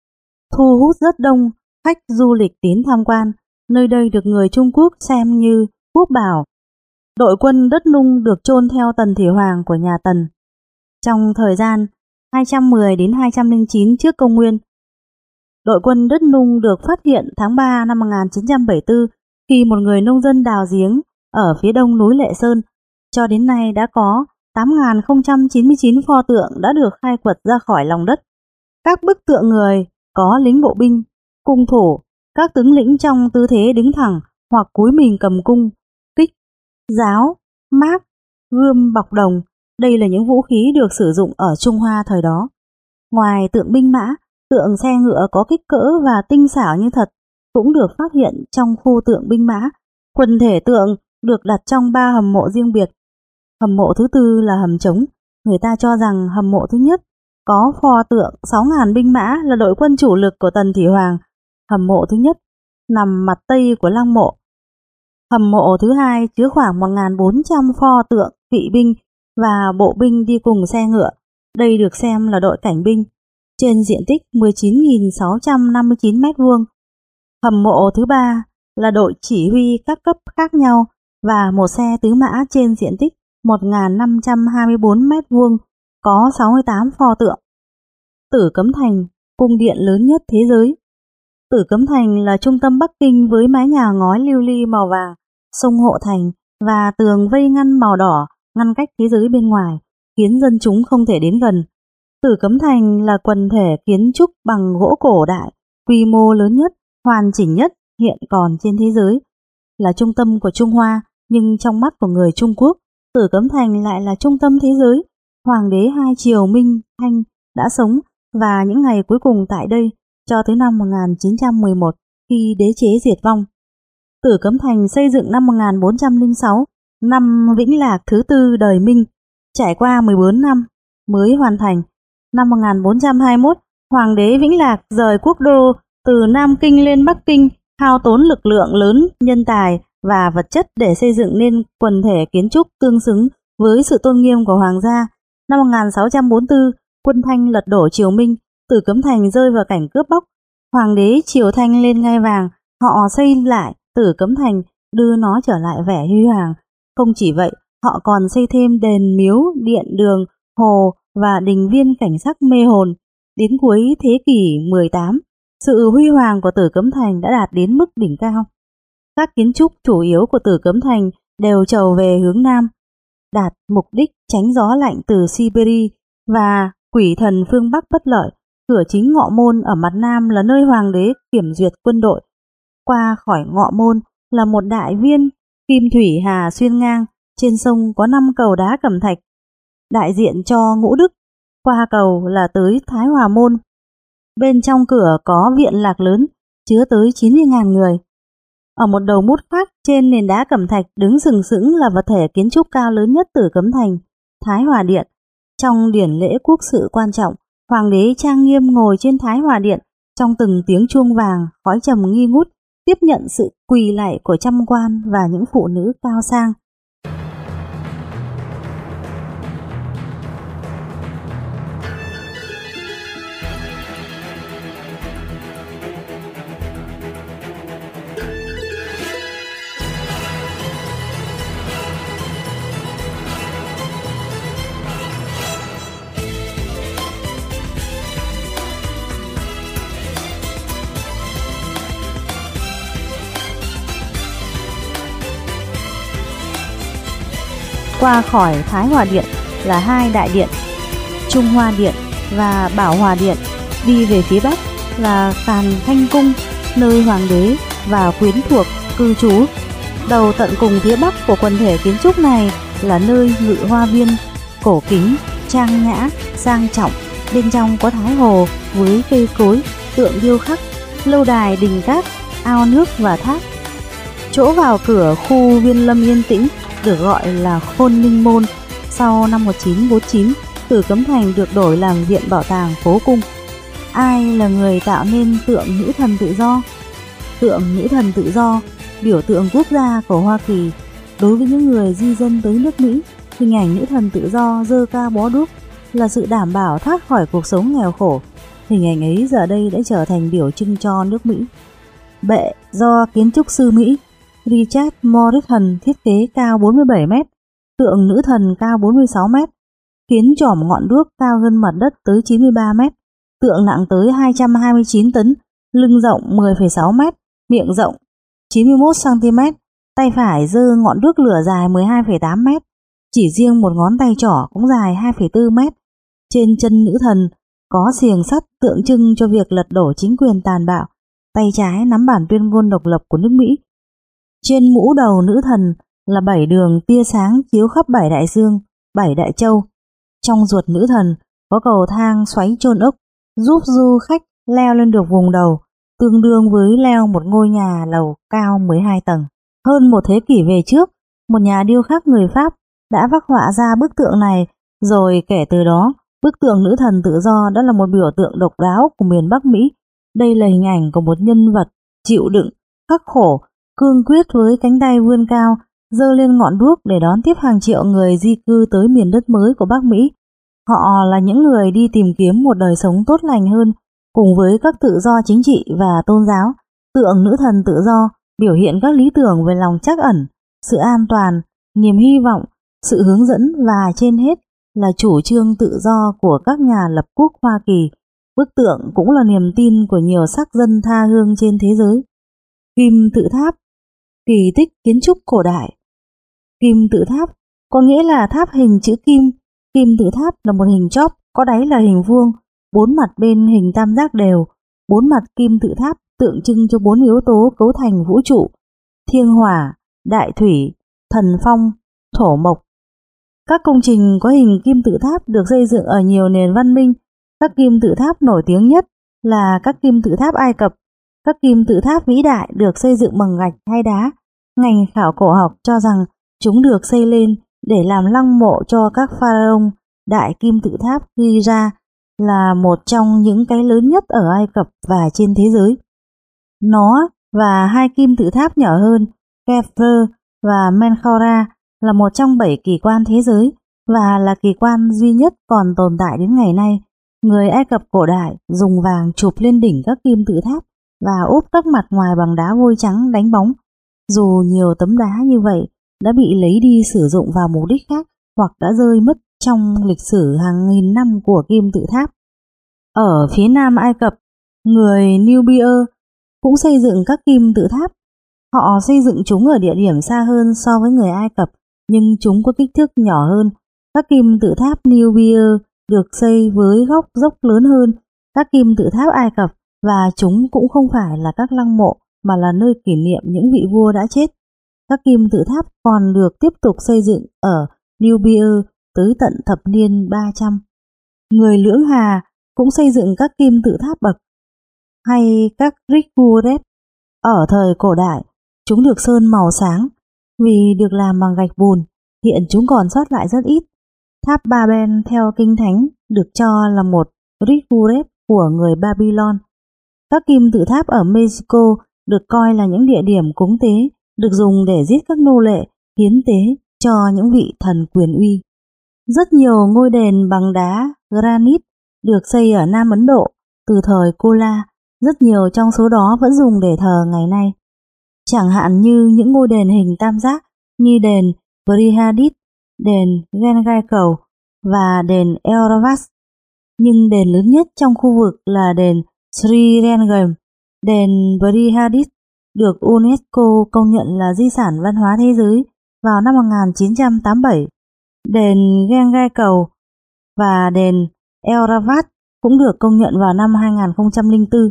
S1: thu hút rất đông khách du lịch đến tham quan. Nơi đây được người Trung Quốc xem như quốc bảo. Đội quân đất nung được chôn theo Tần Thủy Hoàng của nhà Tần trong thời gian hai trăm mười đến hai trăm lẻ chín trước công nguyên. Đội quân đất nung được phát hiện tháng ba năm một nghìn chín trăm bảy mươi tư khi một người nông dân đào giếng ở phía đông núi Lệ Sơn. Cho đến nay đã có tám nghìn không trăm chín mươi chín pho tượng đã được khai quật ra khỏi lòng đất. Các bức tượng người có lính bộ binh, cung thủ, các tướng lĩnh trong tư thế đứng thẳng hoặc cúi mình cầm cung, kích, giáo, mác, gươm bọc đồng. Đây là những vũ khí được sử dụng ở Trung Hoa thời đó. Ngoài tượng binh mã, tượng xe ngựa có kích cỡ và tinh xảo như thật cũng được phát hiện trong khu tượng binh mã. Quần thể tượng được đặt trong ba hầm mộ riêng biệt. Hầm mộ thứ tư là hầm trống. Người ta cho rằng hầm mộ thứ nhất có pho tượng sáu nghìn binh mã, là đội quân chủ lực của Tần Thủy Hoàng. Hầm mộ thứ nhất nằm mặt tây của lăng mộ. Hầm mộ thứ hai chứa khoảng một nghìn bốn trăm pho tượng kỵ binh và bộ binh đi cùng xe ngựa. Đây được xem là đội cảnh binh, trên diện tích mười chín nghìn sáu trăm năm mươi chín mét vuông. Hầm mộ thứ ba là đội chỉ huy các cấp khác nhau và một xe tứ mã trên diện tích một nghìn năm trăm hai mươi bốn mét vuông, có sáu mươi tám pho tượng. Tử Cấm Thành, cung điện lớn nhất thế giới. Tử Cấm Thành là trung tâm Bắc Kinh với mái nhà ngói lưu ly màu vàng, sông hộ thành và tường vây ngăn màu đỏ ngăn cách thế giới bên ngoài, khiến dân chúng không thể đến gần. Tử Cấm Thành là quần thể kiến trúc bằng gỗ cổ đại, quy mô lớn nhất, hoàn chỉnh nhất hiện còn trên thế giới. Là trung tâm của Trung Hoa, nhưng trong mắt của người Trung Quốc, Tử Cấm Thành lại là trung tâm thế giới. Hoàng đế hai triều Minh, Thanh đã sống và những ngày cuối cùng tại đây cho tới năm một nghìn chín trăm mười một khi đế chế diệt vong. Tử Cấm Thành xây dựng năm một nghìn bốn trăm lẻ sáu, năm Vĩnh Lạc thứ tư đời Minh, trải qua mười bốn năm mới hoàn thành. Năm một nghìn bốn trăm hai mươi mốt, Hoàng đế Vĩnh Lạc rời quốc đô từ Nam Kinh lên Bắc Kinh, hao tốn lực lượng lớn, nhân tài và vật chất để xây dựng nên quần thể kiến trúc tương xứng với sự tôn nghiêm của hoàng gia. Năm một nghìn sáu trăm bốn mươi tư, quân Thanh lật đổ triều Minh, Tử Cấm Thành rơi vào cảnh cướp bóc. Hoàng đế triều Thanh lên ngai vàng, họ xây lại Tử Cấm Thành, đưa nó trở lại vẻ huy hoàng. Không chỉ vậy, họ còn xây thêm đền miếu, điện đường, hồ và đình viên cảnh sắc mê hồn. Đến cuối thế kỷ mười tám, sự huy hoàng của Tử Cấm Thành đã đạt đến mức đỉnh cao. Các kiến trúc chủ yếu của Tử Cấm Thành đều trầu về hướng Nam, đạt mục đích tránh gió lạnh từ Siberia và quỷ thần phương Bắc bất lợi. Cửa chính Ngọ Môn ở mặt Nam là nơi hoàng đế kiểm duyệt quân đội. Qua khỏi Ngọ Môn là một đại viên Kim Thủy Hà xuyên ngang, trên sông có năm cầu đá cẩm thạch, đại diện cho Ngũ Đức. Qua cầu là tới Thái Hòa Môn. Bên trong cửa có viện lạc lớn, chứa tới chín mươi nghìn người. Ở một đầu mút khác trên nền đá cẩm thạch đứng sừng sững là vật thể kiến trúc cao lớn nhất Tử Cấm Thành, Thái Hòa Điện. Trong điển lễ quốc sự quan trọng, hoàng đế trang nghiêm ngồi trên Thái Hòa Điện, trong từng tiếng chuông vàng, khói trầm nghi ngút, tiếp nhận sự quỳ lạy của trăm quan và những phụ nữ cao sang. Qua khỏi Thái Hòa Điện là hai đại điện. Trung Hoa Điện và Bảo Hòa Điện. Đi về phía bắc là Càn Thanh Cung, nơi hoàng đế và quyến thuộc cư trú. Đầu tận cùng phía bắc của quần thể kiến trúc này là nơi Ngự Hoa Viên, cổ kính, trang nhã, sang trọng. Bên trong có thái hồ với cây cối, tượng điêu khắc, lâu đài đình cát, ao nước và thác. Chỗ vào cửa khu Viên Lâm yên tĩnh được gọi là Khôn Ninh Môn. Sau năm một nghìn chín trăm bốn mươi chín, Tử Cấm Thành được đổi làm Viện Bảo tàng Phố Cung. Ai là người tạo nên tượng nữ thần tự do? Tượng nữ thần tự do, biểu tượng quốc gia của Hoa Kỳ. Đối với những người di dân tới nước Mỹ, hình ảnh nữ thần tự do giơ cao bó đuốc là sự đảm bảo thoát khỏi cuộc sống nghèo khổ. Hình ảnh ấy giờ đây đã trở thành biểu trưng cho nước Mỹ. Bệ do kiến trúc sư Mỹ Richard Morrison thiết kế cao bốn mươi bảy mét, tượng nữ thần cao bốn mươi sáu mét, kiến chỏm ngọn đuốc cao hơn mặt đất tới chín mươi ba mét, tượng nặng tới hai trăm hai mươi chín tấn, lưng rộng mười phẩy sáu mét, miệng rộng chín mươi mốt xăng ti mét, tay phải giơ ngọn đuốc lửa dài mười hai phẩy tám mét, chỉ riêng một ngón tay trỏ cũng dài hai phẩy bốn mét. Trên chân nữ thần có xiềng sắt tượng trưng cho việc lật đổ chính quyền tàn bạo, tay trái nắm bản tuyên ngôn độc lập của nước Mỹ. Trên mũ đầu nữ thần là bảy đường tia sáng chiếu khắp bảy đại dương, bảy đại châu. Trong ruột nữ thần có cầu thang xoáy chôn ốc, giúp du khách leo lên được vùng đầu, tương đương với leo một ngôi nhà lầu cao mười hai tầng. Hơn một thế kỷ về trước, một nhà điêu khắc người Pháp đã phác họa ra bức tượng này, rồi kể từ đó, bức tượng nữ thần tự do đã là một biểu tượng độc đáo của miền Bắc Mỹ. Đây là hình ảnh của một nhân vật chịu đựng, khắc khổ, cương quyết với cánh tay vươn cao, giơ lên ngọn đuốc để đón tiếp hàng triệu người di cư tới miền đất mới của Bắc Mỹ. Họ là những người đi tìm kiếm một đời sống tốt lành hơn, cùng với các tự do chính trị và tôn giáo. Tượng nữ thần tự do biểu hiện các lý tưởng về lòng trắc ẩn, sự an toàn, niềm hy vọng, sự hướng dẫn và trên hết là chủ trương tự do của các nhà lập quốc Hoa Kỳ. Bức tượng cũng là niềm tin của nhiều sắc dân tha hương trên thế giới. Kim tự tháp, kỳ tích kiến trúc cổ đại. Kim tự tháp có nghĩa là tháp hình chữ kim. Kim tự tháp là một hình chóp có đáy là hình vuông, bốn mặt bên hình tam giác đều. Bốn mặt kim tự tháp tượng trưng cho bốn yếu tố cấu thành vũ trụ: thiên hỏa, đại thủy, thần phong, thổ mộc. Các công trình có hình kim tự tháp được xây dựng ở nhiều nền văn minh. Các kim tự tháp nổi tiếng nhất là các kim tự tháp Ai Cập. Các kim tự tháp vĩ đại được xây dựng bằng gạch hay đá. Ngành khảo cổ học cho rằng chúng được xây lên để làm lăng mộ cho các pharaoh. Đại kim tự tháp Giza là một trong những cái lớn nhất ở Ai Cập và trên thế giới. Nó và hai kim tự tháp nhỏ hơn, Khafre và Menkaure, là một trong bảy kỳ quan thế giới và là kỳ quan duy nhất còn tồn tại đến ngày nay. Người Ai Cập cổ đại dùng vàng chụp lên đỉnh các kim tự tháp và ốp các mặt ngoài bằng đá vôi trắng đánh bóng. Dù nhiều tấm đá như vậy đã bị lấy đi sử dụng vào mục đích khác hoặc đã rơi mất trong lịch sử hàng nghìn năm của kim tự tháp. Ở phía nam Ai Cập, người Nubia cũng xây dựng các kim tự tháp. Họ xây dựng chúng ở địa điểm xa hơn so với người Ai Cập, nhưng chúng có kích thước nhỏ hơn. Các kim tự tháp Nubia được xây với góc dốc lớn hơn các kim tự tháp Ai Cập, và chúng cũng không phải là các lăng mộ mà là nơi kỷ niệm những vị vua đã chết. Các kim tự tháp còn được tiếp tục xây dựng ở Nubia tới tận thập niên ba trăm. Người Lưỡng Hà cũng xây dựng các kim tự tháp bậc hay các ziggurat. Ở thời cổ đại, chúng được sơn màu sáng vì được làm bằng gạch bùn. Hiện chúng còn sót lại rất ít. Tháp Babel theo Kinh Thánh được cho là một ziggurat của người Babylon. Các kim tự tháp ở Mexico được coi là những địa điểm cúng tế, được dùng để giết các nô lệ, hiến tế cho những vị thần quyền uy. Rất nhiều ngôi đền bằng đá granite được xây ở Nam Ấn Độ từ thời Kola. Rất nhiều trong số đó vẫn dùng để thờ ngày nay. Chẳng hạn như những ngôi đền hình tam giác như đền Brihadesh, đền Gengai-cầu và đền Eoravas. Nhưng đền lớn nhất trong khu vực là đền Sri Rangam. Đền Brihadesh được UNESCO công nhận là di sản văn hóa thế giới vào năm một nghìn chín trăm tám mươi bảy. Đền Gengai-cầu và đền Eoravas cũng được công nhận vào năm hai nghìn không trăm lẻ bốn.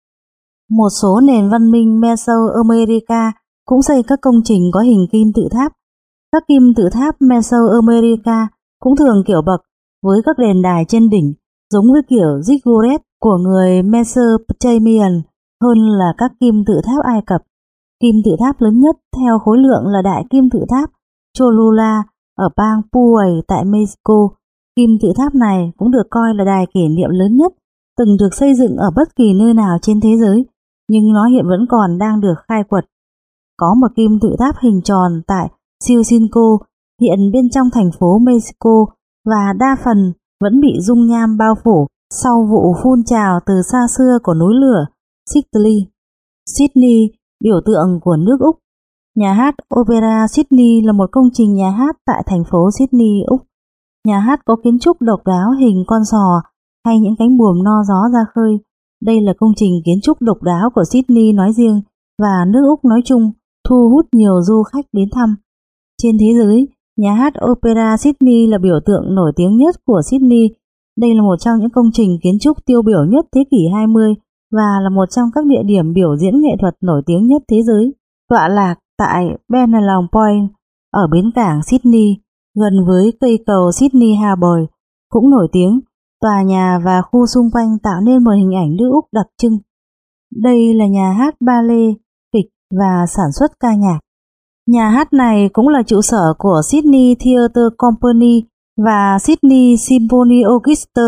S1: Một số nền văn minh Mesoamerica cũng xây các công trình có hình kim tự tháp. Các kim tự tháp Mesoamerica cũng thường kiểu bậc với các đền đài trên đỉnh, giống với kiểu ziggurat của người Mesopotamian hơn là các kim tự tháp Ai Cập. Kim tự tháp lớn nhất theo khối lượng là đại kim tự tháp Cholula ở bang Puey tại Mexico. Kim tự tháp này cũng được coi là đài kỷ niệm lớn nhất từng được xây dựng ở bất kỳ nơi nào trên thế giới, nhưng nó hiện vẫn còn đang được khai quật. Có một kim tự tháp hình tròn tại Chilcinco, hiện bên trong thành phố Mexico, và đa phần vẫn bị dung nham bao phủ sau vụ phun trào từ xa xưa của núi lửa Sicily. Sydney, biểu tượng của nước Úc. Nhà hát Opera Sydney là một công trình nhà hát tại thành phố Sydney, Úc. Nhà hát có kiến trúc độc đáo hình con sò hay những cánh buồm no gió ra khơi. Đây là công trình kiến trúc độc đáo của Sydney nói riêng và nước Úc nói chung, thu hút nhiều du khách đến thăm. Trên thế giới, nhà hát Opera Sydney là biểu tượng nổi tiếng nhất của Sydney. Đây là một trong những công trình kiến trúc tiêu biểu nhất thế kỷ hai mươi và là một trong các địa điểm biểu diễn nghệ thuật nổi tiếng nhất thế giới. Tọa lạc tại Benelong Point ở bến cảng Sydney, gần với cây cầu Sydney Harbour, cũng nổi tiếng. Tòa nhà và khu xung quanh tạo nên một hình ảnh nước Úc đặc trưng. Đây là nhà hát ballet, kịch và sản xuất ca nhạc. Nhà hát này cũng là trụ sở của Sydney Theatre Company và Sydney Symphony Orchestra.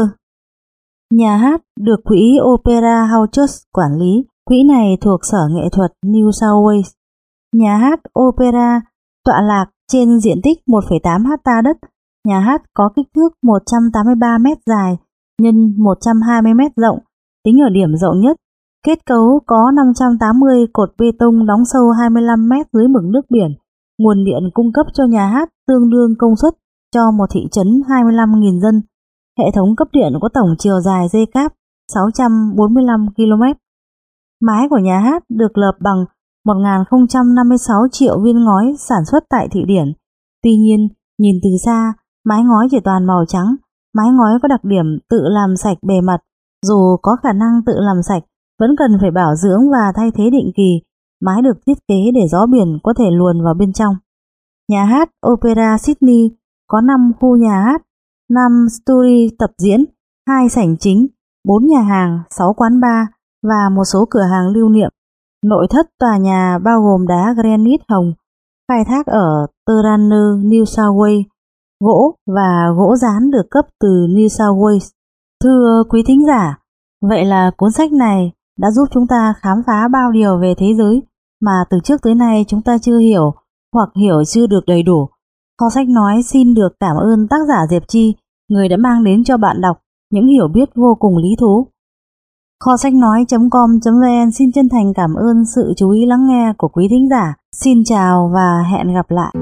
S1: Nhà hát được quỹ Opera House quản lý. Quỹ này thuộc Sở Nghệ thuật New South Wales. Nhà hát Opera tọa lạc trên diện tích một phẩy tám héc ta đất. Nhà hát có kích thước một trăm tám mươi ba mét dài nhân một trăm hai mươi mét rộng, tính ở điểm rộng nhất. Kết cấu có năm trăm tám mươi cột bê tông đóng sâu hai mươi lăm mét dưới mực nước biển. Nguồn điện cung cấp cho nhà hát tương đương công suất cho một thị trấn hai mươi lăm nghìn dân. Hệ thống cấp điện có tổng chiều dài dây cáp sáu trăm bốn mươi lăm ki lô mét. Mái của nhà hát được lợp bằng một nghìn không trăm năm mươi sáu triệu viên ngói sản xuất tại Thụy Điển. Tuy nhiên, nhìn từ xa, mái ngói chỉ toàn màu trắng. Mái ngói có đặc điểm tự làm sạch bề mặt. Dù có khả năng tự làm sạch, vẫn cần phải bảo dưỡng và thay thế định kỳ. Mái được thiết kế để gió biển có thể luồn vào bên trong. Nhà hát Opera Sydney có năm khu nhà hát, năm studio tập diễn, hai sảnh chính, bốn nhà hàng, sáu quán bar và một số cửa hàng lưu niệm. Nội thất tòa nhà bao gồm đá granite hồng, khai thác ở Turner, New South Wales, gỗ và gỗ dán được cấp từ New South Wales. Thưa quý thính giả, vậy là cuốn sách này đã giúp chúng ta khám phá bao điều về thế giới mà từ trước tới nay chúng ta chưa hiểu hoặc hiểu chưa được đầy đủ. Kho sách nói xin được cảm ơn tác giả Diệp Chi, người đã mang đến cho bạn đọc những hiểu biết vô cùng lý thú. Kho sách nói chấm com chấm vn xin chân thành cảm ơn sự chú ý lắng nghe của quý thính giả. Xin chào và hẹn gặp lại.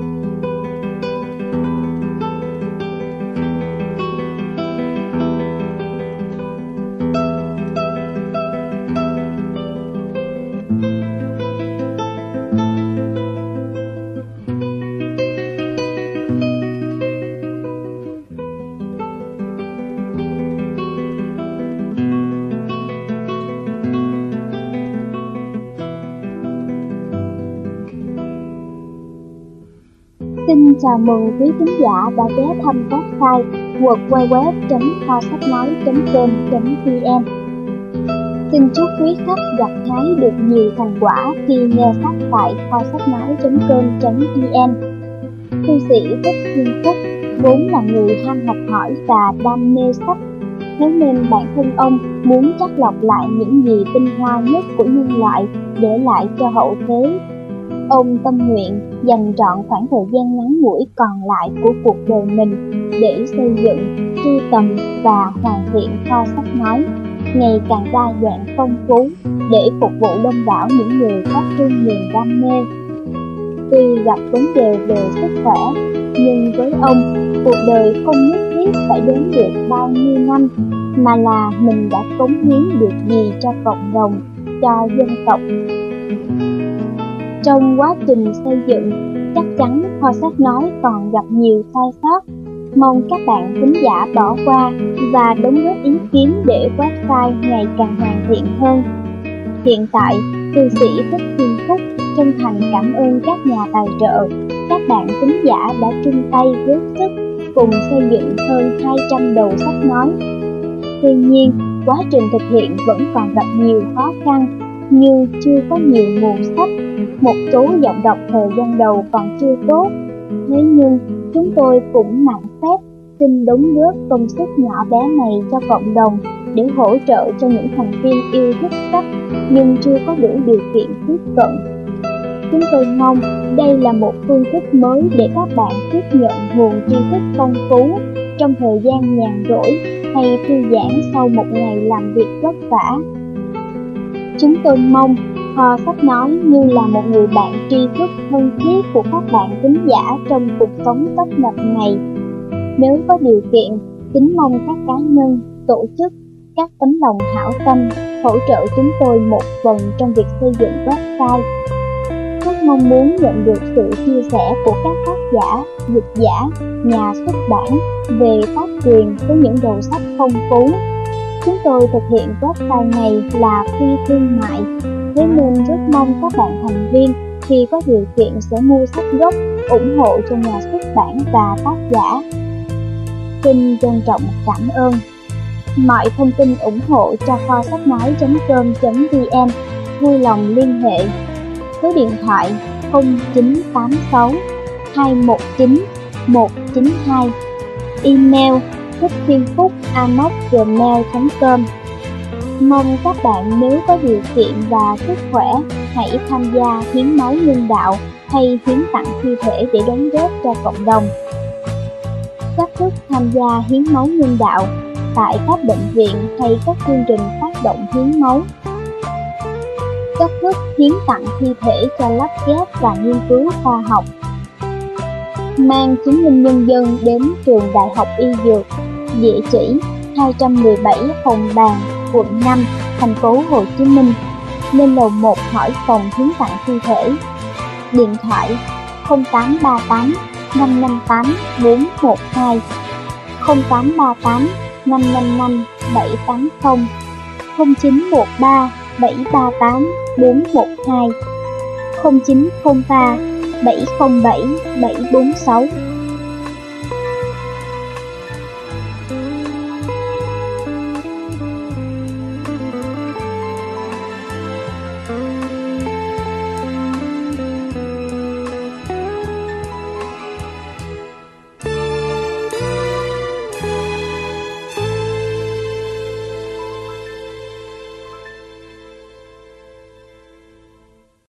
S2: Xin chào mừng quý khán giả đã ghé thăm website w w w chấm kho sách nói chấm com chấm vn. Xin chúc quý khách gặt hái được nhiều thành quả khi nghe sách tại kho sách nói chấm com chấm vn. Thư sĩ Thích Thiên Phúc vốn là người ham học hỏi và đam mê sách, thế nên bản thân ông muốn chắt lọc lại những gì tinh hoa nhất của nhân loại để lại cho hậu thế. Ông tâm nguyện dành trọn khoảng thời gian ngắn ngủi còn lại của cuộc đời mình để xây dựng, sưu tầm và hoàn thiện kho sách nói ngày càng đa dạng phong phú để phục vụ đông đảo những người có chung niềm đam mê. Tuy gặp vấn đề về sức khỏe, nhưng với ông, cuộc đời không nhất thiết phải đến được bao nhiêu năm, mà là mình đã cống hiến được gì cho cộng đồng, cho dân tộc. Trong quá trình xây dựng, chắc chắn kho sách nói còn gặp nhiều sai sót, Mong các bạn thính giả bỏ qua và đóng góp ý kiến để website ngày càng hoàn thiện hơn. Hiện tại, cư sĩ Thích Thiên Phúc chân thành cảm ơn các nhà tài trợ, các bạn thính giả đã chung tay góp sức cùng xây dựng hơn hai trăm đầu sách nói. Tuy nhiên, quá trình thực hiện vẫn còn gặp nhiều khó khăn như chưa có nhiều nguồn sách, một số giọng đọc thời gian đầu còn chưa tốt. Thế nhưng, chúng tôi cũng mạn phép xin đóng góp công sức nhỏ bé này cho cộng đồng để hỗ trợ cho những thành viên yêu thích sách nhưng chưa có đủ điều kiện tiếp cận. Chúng tôi mong đây là một phương thức mới để các bạn tiếp nhận nguồn tri thức phong phú trong thời gian nhàn rỗi hay thư giãn sau một ngày làm việc vất vả. Chúng tôi mong Kho Sách Nói như là một người bạn tri thức thân thiết của các bạn thính giả trong cuộc sống tấp nập này. Nếu có điều kiện, kính mong các cá nhân, tổ chức, các tấm lòng hảo tâm hỗ trợ chúng tôi một phần trong việc xây dựng website. Rất mong muốn nhận được sự chia sẻ của các tác giả, dịch giả, nhà xuất bản về tác quyền với những đầu sách phong phú. Chúng tôi thực hiện website này là phi thương mại, thế nên rất mong các bạn thành viên khi có điều kiện sẽ mua sách gốc, ủng hộ cho nhà xuất bản và tác giả. Xin trân trọng cảm ơn. Mọi thông tin ủng hộ cho kho sách nói chấm com chấm vn vui lòng liên hệ. Số điện thoại không chín tám sáu hai một chín một chín hai, email thích thiên phúc a m o c gmail chấm com. Mong các bạn nếu có điều kiện và sức khỏe hãy tham gia hiến máu nhân đạo hay hiến tặng thi thể để đóng góp cho cộng đồng. Cách thức tham gia hiến máu nhân đạo tại các bệnh viện hay các chương trình phát động hiến máu. Cách thức hiến tặng thi thể cho lắp ghép và nghiên cứu khoa học. Mang chứng minh nhân dân đến trường Đại học Y Dược, địa chỉ hai trăm mười bảy Hồng Bàng, quận năm, thành phố Hồ Chí Minh, lên lầu một hỏi phòng hiến tặng thi thể. Điện thoại không tám ba tám năm năm tám bốn một hai, không tám ba tám năm năm năm bảy tám không, không chín một ba bảy ba tám bốn một hai, không chín không ba bảy không bảy bảy bốn sáu.